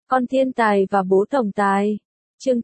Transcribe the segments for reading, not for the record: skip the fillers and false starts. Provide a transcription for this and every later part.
Con thiên tài và bố tổng tài. Chương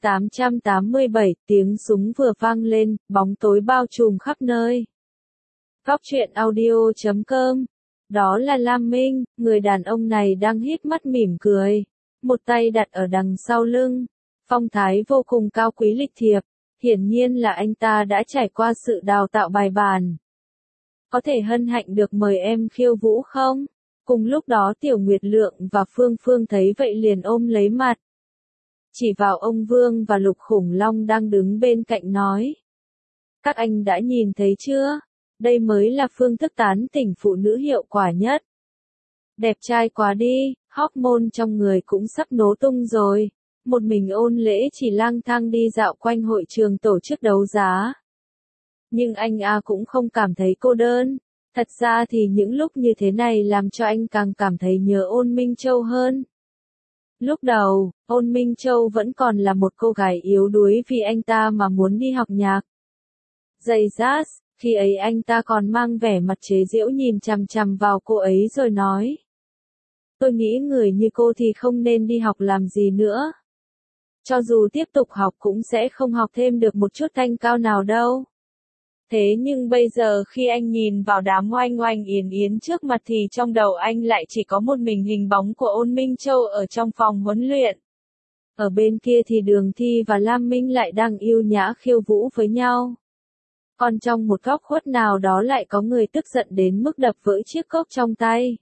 887, tiếng súng vừa vang lên, bóng tối bao trùm khắp nơi. Góc truyện audio.com. Đó là Lam Minh, người đàn ông này đang híp mắt mỉm cười, một tay đặt ở đằng sau lưng, phong thái vô cùng cao quý lịch thiệp, hiển nhiên là anh ta đã trải qua sự đào tạo bài bản. Có thể hân hạnh được mời em khiêu vũ không? Cùng lúc đó Tiểu Nguyệt Lượng và Phương Phương thấy vậy liền ôm lấy mặt. Chỉ vào ông Vương và Lục Khủng Long đang đứng bên cạnh nói. Các anh đã nhìn thấy chưa? Đây mới là phương thức tán tỉnh phụ nữ hiệu quả nhất. Đẹp trai quá đi, hormone trong người cũng sắp nổ tung rồi. Một mình Ôn Lễ chỉ lang thang đi dạo quanh hội trường tổ chức đấu giá. Nhưng anh cũng không cảm thấy cô đơn. Thật ra thì những lúc như thế này làm cho anh càng cảm thấy nhớ Ôn Minh Châu hơn. Lúc đầu, Ôn Minh Châu vẫn còn là một cô gái yếu đuối vì anh ta mà muốn đi học nhạc. Giày jazz, khi ấy anh ta còn mang vẻ mặt chế giễu nhìn chằm chằm vào cô ấy rồi nói. Tôi nghĩ người như cô thì không nên đi học làm gì nữa. Cho dù tiếp tục học cũng sẽ không học thêm được một chút thanh cao nào đâu. Thế nhưng bây giờ khi anh nhìn vào đám oanh oanh yến yến trước mặt thì trong đầu anh lại chỉ có một mình hình bóng của Ôn Minh Châu ở trong phòng huấn luyện. Ở bên kia thì Đường Thi và Lam Minh lại đang yêu nhã khiêu vũ với nhau. Còn trong một góc khuất nào đó lại có người tức giận đến mức đập vỡ chiếc cốc trong tay.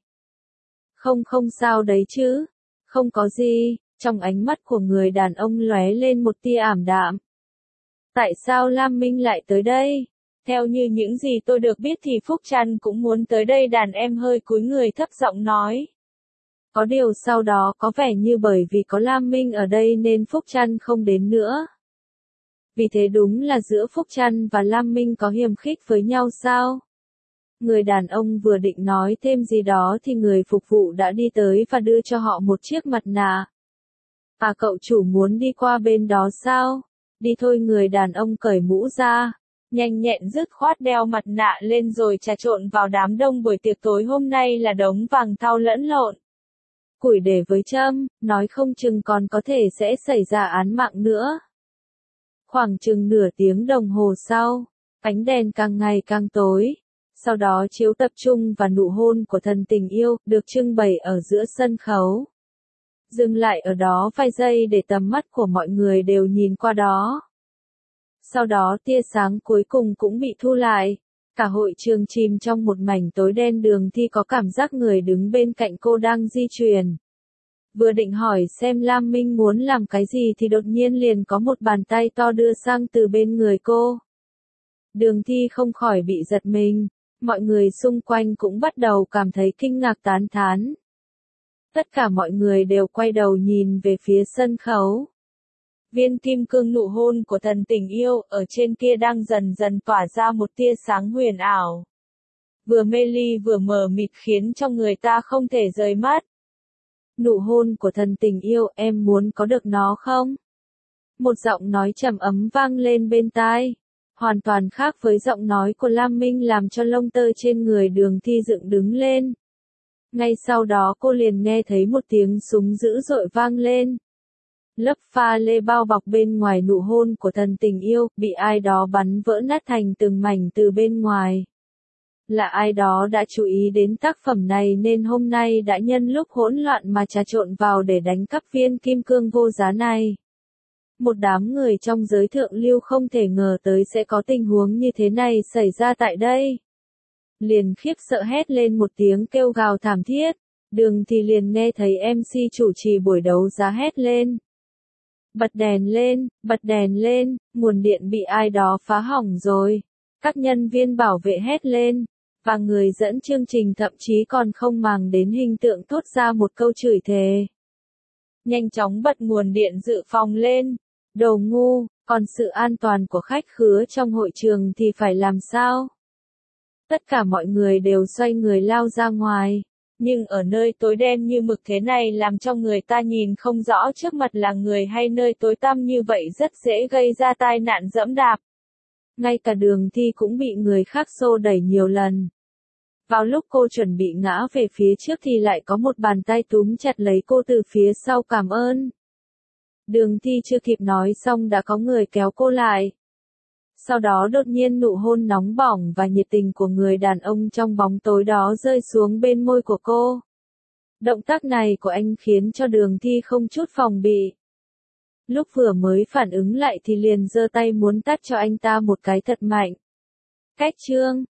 Không sao đấy chứ. Không có gì, trong ánh mắt của người đàn ông lóe lên một tia ảm đạm. Tại sao Lam Minh lại tới đây? Theo như những gì tôi được biết thì Phúc Trăn cũng muốn tới đây, đàn em hơi cúi người thấp giọng nói. Có điều sau đó có vẻ như bởi vì có Lam Minh ở đây nên Phúc Trăn không đến nữa. Vì thế đúng là giữa Phúc Trăn và Lam Minh có hiềm khích với nhau sao? Người đàn ông vừa định nói thêm gì đó thì người phục vụ đã đi tới và đưa cho họ một chiếc mặt nạ. Cậu chủ muốn đi qua bên đó sao? Đi thôi, người đàn ông cởi mũ ra. Nhanh nhẹn dứt khoát đeo mặt nạ lên rồi trà trộn vào đám đông. Buổi tiệc tối hôm nay là đống vàng thau lẫn lộn. Củi để với châm, nói không chừng còn có thể sẽ xảy ra án mạng nữa. Khoảng chừng nửa tiếng đồng hồ sau, ánh đèn càng ngày càng tối. Sau đó chiếu tập trung và nụ hôn của thần tình yêu được trưng bày ở giữa sân khấu. Dừng lại ở đó vài giây để tầm mắt của mọi người đều nhìn qua đó. Sau đó tia sáng cuối cùng cũng bị thu lại. Cả hội trường chìm trong một mảnh tối đen. Đường Thi có cảm giác người đứng bên cạnh cô đang di chuyển. Vừa định hỏi xem Lam Minh muốn làm cái gì thì đột nhiên liền có một bàn tay to đưa sang từ bên người cô. Đường Thi không khỏi bị giật mình. Mọi người xung quanh cũng bắt đầu cảm thấy kinh ngạc tán thán. Tất cả mọi người đều quay đầu nhìn về phía sân khấu. Viên kim cương nụ hôn của thần tình yêu ở trên kia đang dần dần tỏa ra một tia sáng huyền ảo. Vừa mê ly vừa mờ mịt khiến cho người ta không thể rời mắt. Nụ hôn của thần tình yêu, em muốn có được nó không? Một giọng nói trầm ấm vang lên bên tai. Hoàn toàn khác với giọng nói của Lam Minh làm cho lông tơ trên người Đường Thi dựng đứng lên. Ngay sau đó cô liền nghe thấy một tiếng súng dữ dội vang lên. Lớp pha lê bao bọc bên ngoài nụ hôn của thần tình yêu, bị ai đó bắn vỡ nát thành từng mảnh từ bên ngoài. Là ai đó đã chú ý đến tác phẩm này nên hôm nay đã nhân lúc hỗn loạn mà trà trộn vào để đánh cắp viên kim cương vô giá này. Một đám người trong giới thượng lưu không thể ngờ tới sẽ có tình huống như thế này xảy ra tại đây. Liền khiếp sợ hét lên một tiếng kêu gào thảm thiết. Đường thì liền nghe thấy MC chủ trì buổi đấu giá hét lên. Bật đèn lên, nguồn điện bị ai đó phá hỏng rồi. Các nhân viên bảo vệ hét lên. Và người dẫn chương trình thậm chí còn không màng đến hình tượng thốt ra một câu chửi thề. Nhanh chóng bật nguồn điện dự phòng lên. Đồ ngu, còn sự an toàn của khách khứa trong hội trường thì phải làm sao? Tất cả mọi người đều xoay người lao ra ngoài. Nhưng ở nơi tối đen như mực thế này làm cho người ta nhìn không rõ trước mặt là người hay nơi tối tăm như vậy rất dễ gây ra tai nạn giẫm đạp. Ngay cả Đường Thi cũng bị người khác xô đẩy nhiều lần. Vào lúc cô chuẩn bị ngã về phía trước thì lại có một bàn tay túm chặt lấy cô từ phía sau. Cảm ơn. Đường Thi chưa kịp nói xong đã có người kéo cô lại. Sau đó đột nhiên nụ hôn nóng bỏng và nhiệt tình của người đàn ông trong bóng tối đó rơi xuống bên môi của cô. Động tác này của anh khiến cho Đường Thi không chút phòng bị. Lúc vừa mới phản ứng lại thì liền giơ tay muốn tát cho anh ta một cái thật mạnh. Cách chương